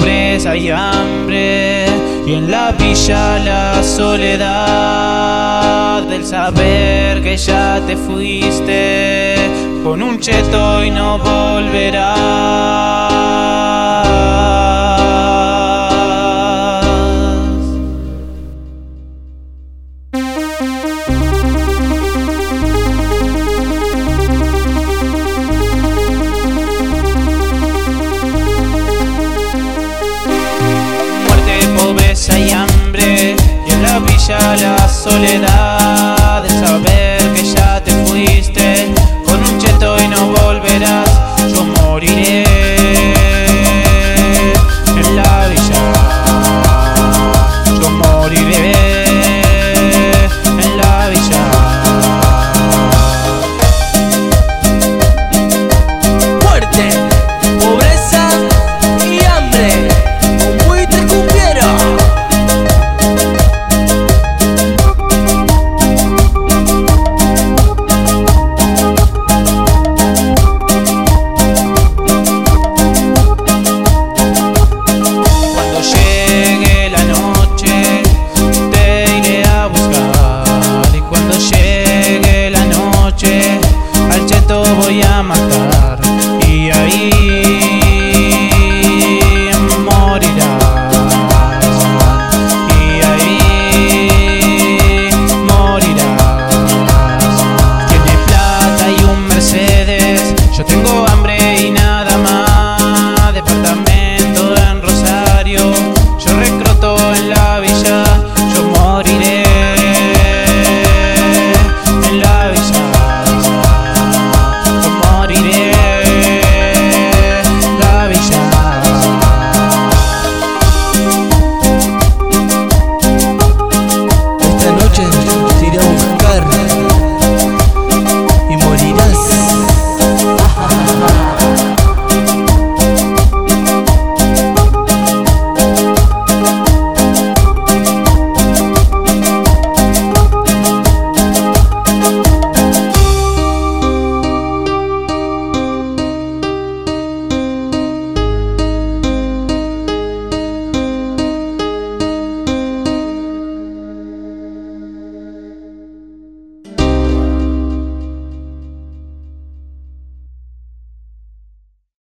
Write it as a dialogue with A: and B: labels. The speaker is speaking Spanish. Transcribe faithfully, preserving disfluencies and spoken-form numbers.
A: pobreza y hambre, y en la villa la soledad del saber que ya te fuiste con un cheto y no volverás. Muerte, pobreza y hambre, y en la villa la soledad